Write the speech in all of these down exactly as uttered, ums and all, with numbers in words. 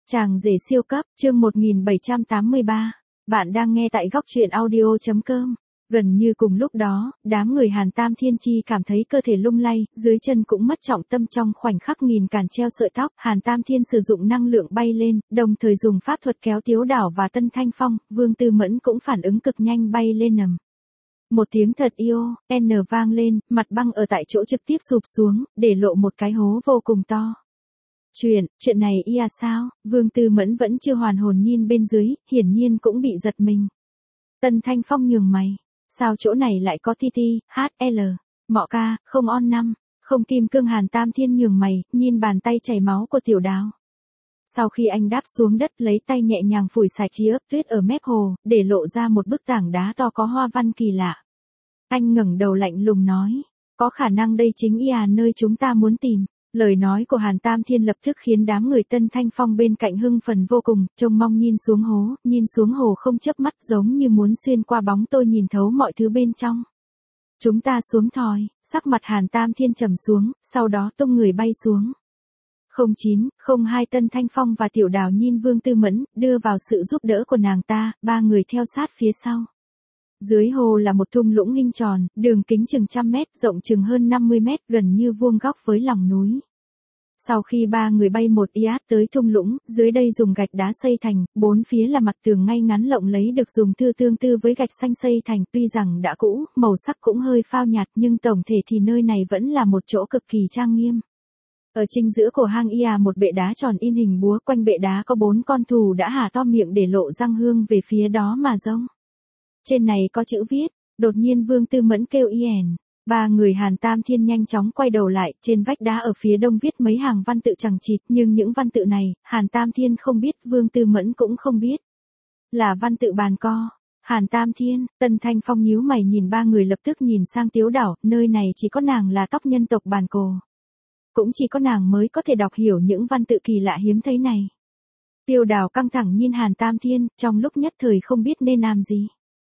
Chàng rể siêu cấp, chương một nghìn bảy trăm tám mươi ba. Bạn đang nghe tại góc truyện audio chấm com. Gần như cùng lúc đó, đám người Hàn Tam Thiên Chi cảm thấy cơ thể lung lay, dưới chân cũng mất trọng tâm trong khoảnh khắc nghìn càn treo sợi tóc. Hàn Tam Thiên sử dụng năng lượng bay lên, đồng thời dùng pháp thuật kéo Tiếu Đảo và Tân Thanh Phong. Vương Tư Mẫn cũng phản ứng cực nhanh bay lên nằm. Một tiếng thật yêu, N vang lên, mặt băng ở tại chỗ trực tiếp sụp xuống, để lộ một cái hố vô cùng to. Chuyện, chuyện này ia sao? Vương Tư Mẫn vẫn chưa hoàn hồn nhìn bên dưới, hiển nhiên cũng bị giật mình. Tân Thanh Phong nhường mày, sao chỗ này lại có ti ti, hát lờ, mọ ca, không on năm, không kim cương. Hàn Tam Thiên nhường mày, nhìn bàn tay chảy máu của Tiểu Đào. Sau khi anh đáp xuống đất lấy tay nhẹ nhàng phủi sạch chia ướp tuyết ở mép hồ, để lộ ra một bức tảng đá to có hoa văn kỳ lạ. Anh ngẩng đầu lạnh lùng nói, có khả năng đây chính ia nơi chúng ta muốn tìm. Lời nói của Hàn Tam Thiên lập tức khiến đám người Tân Thanh Phong bên cạnh hưng phấn vô cùng, trông mong nhìn xuống hố, nhìn xuống hồ không chớp mắt giống như muốn xuyên qua bóng tôi nhìn thấu mọi thứ bên trong. Chúng ta xuống thoi, sắc mặt Hàn Tam Thiên trầm xuống, sau đó tung người bay xuống. không chín, không hai Tân Thanh Phong và Tiểu Đào nhìn Vương Tư Mẫn, đưa vào sự giúp đỡ của nàng ta, ba người theo sát phía sau. Dưới hồ là một thung lũng nghinh tròn, đường kính chừng trăm mét, rộng chừng hơn năm mươi mét, gần như vuông góc với lòng núi. Sau khi ba người bay một iát tới thung lũng, dưới đây dùng gạch đá xây thành, bốn phía là mặt tường ngay ngắn lộng lấy được dùng thư tương tư với gạch xanh xây thành, tuy rằng đã cũ, màu sắc cũng hơi phao nhạt nhưng tổng thể thì nơi này vẫn là một chỗ cực kỳ trang nghiêm. Ở chính giữa của hang ia một bệ đá tròn in hình búa, quanh bệ đá có bốn con thù đã há to miệng để lộ răng hương về phía đó mà rông. Trên này có chữ viết, đột nhiên Vương Tư Mẫn kêu yen. Ba người Hàn Tam Thiên nhanh chóng quay đầu lại, trên vách đá ở phía đông viết mấy hàng văn tự chằng chịt, nhưng những văn tự này, Hàn Tam Thiên không biết, Vương Tư Mẫn cũng không biết. Là văn tự bàn co. Hàn Tam Thiên, Tân Thanh Phong nhíu mày nhìn ba người lập tức nhìn sang Tiếu Đảo, nơi này chỉ có nàng là tóc nhân tộc bàn cồ. Cũng chỉ có nàng mới có thể đọc hiểu những văn tự kỳ lạ hiếm thấy này. Tiêu Đào căng thẳng nhìn Hàn Tam Thiên, trong lúc nhất thời không biết nên làm gì.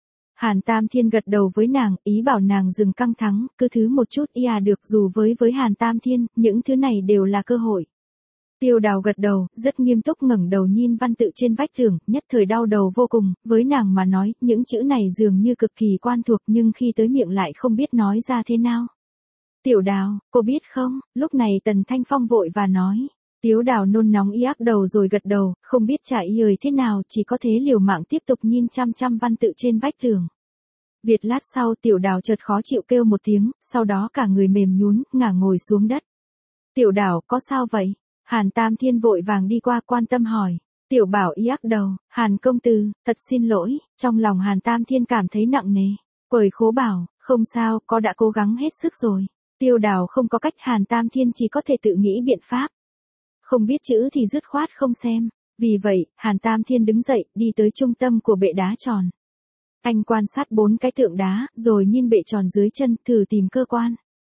Hàn Tam Thiên gật đầu với nàng, ý bảo nàng dừng căng thẳng, cứ thứ một chút ia được, dù với với Hàn Tam Thiên, những thứ này đều là cơ hội. Tiêu Đào gật đầu, rất nghiêm túc ngẩng đầu nhìn văn tự trên vách tường, nhất thời đau đầu vô cùng, với nàng mà nói, những chữ này dường như cực kỳ quen thuộc nhưng khi tới miệng lại không biết nói ra thế nào. Tiểu Đào, cô biết không, lúc này Tần Thanh Phong vội và nói. Tiếu Đào nôn nóng iác đầu rồi gật đầu, không biết trả lời thế nào, chỉ có thế liều mạng tiếp tục nhìn chăm chăm văn tự trên vách tường. Việt lát sau Tiểu Đào chợt khó chịu kêu một tiếng, sau đó cả người mềm nhún, ngả ngồi xuống đất. Tiểu Đào, có sao vậy? Hàn Tam Thiên vội vàng đi qua quan tâm hỏi. Tiểu Bảo iác đầu, Hàn công tử, thật xin lỗi, trong lòng Hàn Tam Thiên cảm thấy nặng nề. Quầy khố bảo, không sao, có đã cố gắng hết sức rồi. Tiêu Đào không có cách, Hàn Tam Thiên chỉ có thể tự nghĩ biện pháp. Không biết chữ thì dứt khoát không xem. Vì vậy, Hàn Tam Thiên đứng dậy, đi tới trung tâm của bệ đá tròn. Anh quan sát bốn cái tượng đá, rồi nhìn bệ tròn dưới chân, thử tìm cơ quan.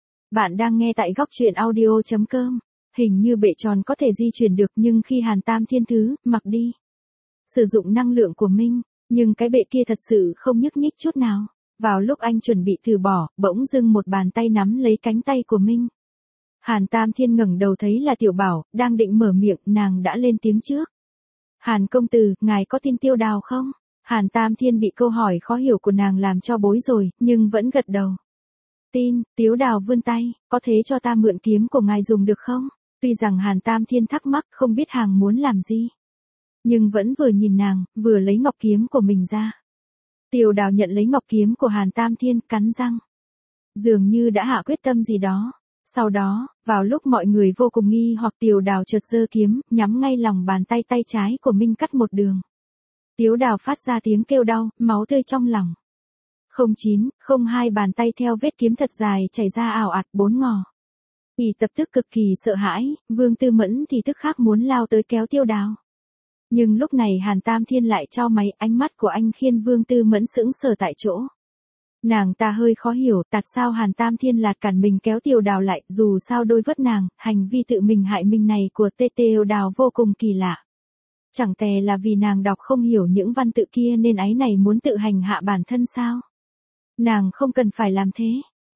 Bạn đang nghe tại góc truyện audio chấm com. Hình như bệ tròn có thể di chuyển được nhưng khi Hàn Tam Thiên thứ, mặc đi. Sử dụng năng lượng của mình, nhưng cái bệ kia thật sự không nhúc nhích chút nào. Vào lúc anh chuẩn bị từ bỏ, bỗng dưng một bàn tay nắm lấy cánh tay của mình. Hàn Tam Thiên ngẩng đầu thấy là Tiểu Bảo, đang định mở miệng, nàng đã lên tiếng trước. Hàn công tử, ngài có tin Tiêu Đào không? Hàn Tam Thiên bị câu hỏi khó hiểu của nàng làm cho bối rồi, nhưng vẫn gật đầu. Tin, Tiếu Đào vươn tay, có thế cho ta mượn kiếm của ngài dùng được không? Tuy rằng Hàn Tam Thiên thắc mắc không biết hàng muốn làm gì. Nhưng vẫn vừa nhìn nàng, vừa lấy ngọc kiếm của mình ra. Tiểu Đào nhận lấy ngọc kiếm của Hàn Tam Thiên, cắn răng. Dường như đã hạ quyết tâm gì đó. Sau đó, vào lúc mọi người vô cùng nghi hoặc Tiểu Đào chợt giơ kiếm, nhắm ngay lòng bàn tay tay trái của mình cắt một đường. Tiếu Đào phát ra tiếng kêu đau, máu tươi trong lòng. không chín, không hai bàn tay theo vết kiếm thật dài chảy ra ảo ạt bốn ngò. Ỷ tập tức cực kỳ sợ hãi, Vương Tư Mẫn thì tức khắc muốn lao tới kéo Tiêu Đào. Nhưng lúc này Hàn Tam Thiên lại chau mày, ánh mắt của anh khiến Vương Tư Mẫn sững sờ tại chỗ. Nàng ta hơi khó hiểu, tại sao Hàn Tam Thiên lạt cản mình kéo Tiểu Đào lại, dù sao đôi vớt nàng, hành vi tự mình hại mình này của Tê Tiểu Đào vô cùng kỳ lạ. Chẳng tè là vì nàng đọc không hiểu những văn tự kia nên ái này muốn tự hành hạ bản thân sao? Nàng không cần phải làm thế.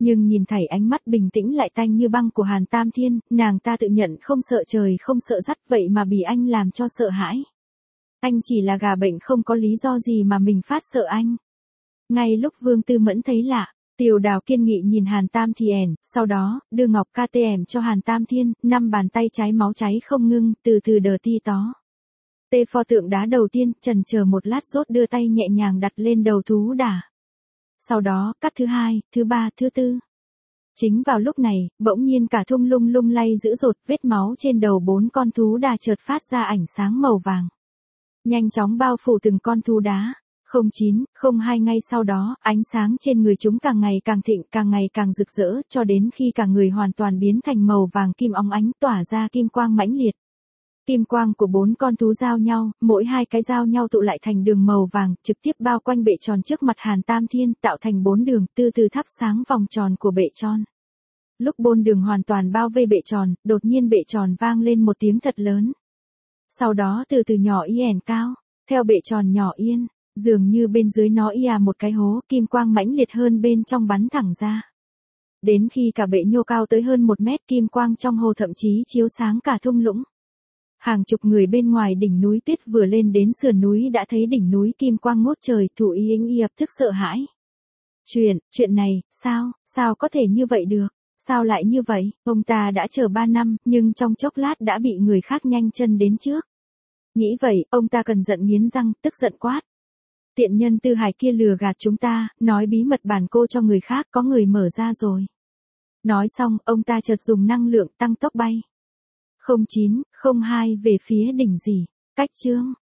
Nhưng nhìn thảy ánh mắt bình tĩnh lại tanh như băng của Hàn Tam Thiên, nàng ta tự nhận không sợ trời không sợ đất vậy mà bị anh làm cho sợ hãi. Anh chỉ là gà bệnh không có lý do gì mà mình phát sợ anh. Ngay lúc Vương Tư Mẫn thấy lạ, Tiểu Đào kiên nghị nhìn Hàn Tam Thiên, sau đó, đưa ngọc ca tê em cho Hàn Tam Thiên, năm bàn tay trái máu cháy không ngưng, từ từ đờ ti tó. Tê pho tượng đá đầu tiên, chần chờ một lát rốt đưa tay nhẹ nhàng đặt lên đầu thú đà. Sau đó, cắt thứ hai, thứ ba, thứ tư. Chính vào lúc này, bỗng nhiên cả thung lung lung lay dữ dội, vết máu trên đầu bốn con thú đà chợt phát ra ánh sáng màu vàng. Nhanh chóng bao phủ từng con thú đá. Không chín, không hai ngay sau đó, ánh sáng trên người chúng càng ngày càng thịnh, càng ngày càng rực rỡ, cho đến khi cả người hoàn toàn biến thành màu vàng kim óng ánh tỏa ra kim quang mãnh liệt. Kim quang của bốn con thú giao nhau, mỗi hai cái giao nhau tụ lại thành đường màu vàng, trực tiếp bao quanh bệ tròn trước mặt Hàn Tam Thiên, tạo thành bốn đường, từ từ thắp sáng vòng tròn của bệ tròn. Lúc bốn đường hoàn toàn bao vây bệ tròn, đột nhiên bệ tròn vang lên một tiếng thật lớn. Sau đó từ từ nhỏ yên cao, theo bệ tròn nhỏ yên, dường như bên dưới nó ia một cái hố, kim quang mãnh liệt hơn bên trong bắn thẳng ra. Đến khi cả bệ nhô cao tới hơn một mét, kim quang trong hồ thậm chí chiếu sáng cả thung lũng. Hàng chục người bên ngoài đỉnh núi tuyết vừa lên đến sườn núi đã thấy đỉnh núi kim quang ngút trời, Thủ Y Yĩnh Y ập tức sợ hãi. Chuyện, chuyện này, sao, sao có thể như vậy được, sao lại như vậy, ông ta đã chờ ba năm, nhưng trong chốc lát đã bị người khác nhanh chân đến trước. Nghĩ vậy, ông ta cần giận nghiến răng, tức giận quát. Tiện nhân Tư Hải kia lừa gạt chúng ta, nói bí mật bản cô cho người khác, có người mở ra rồi. Nói xong, ông ta chợt dùng năng lượng tăng tốc bay. không chín, không hai về phía đỉnh gì, cách chương.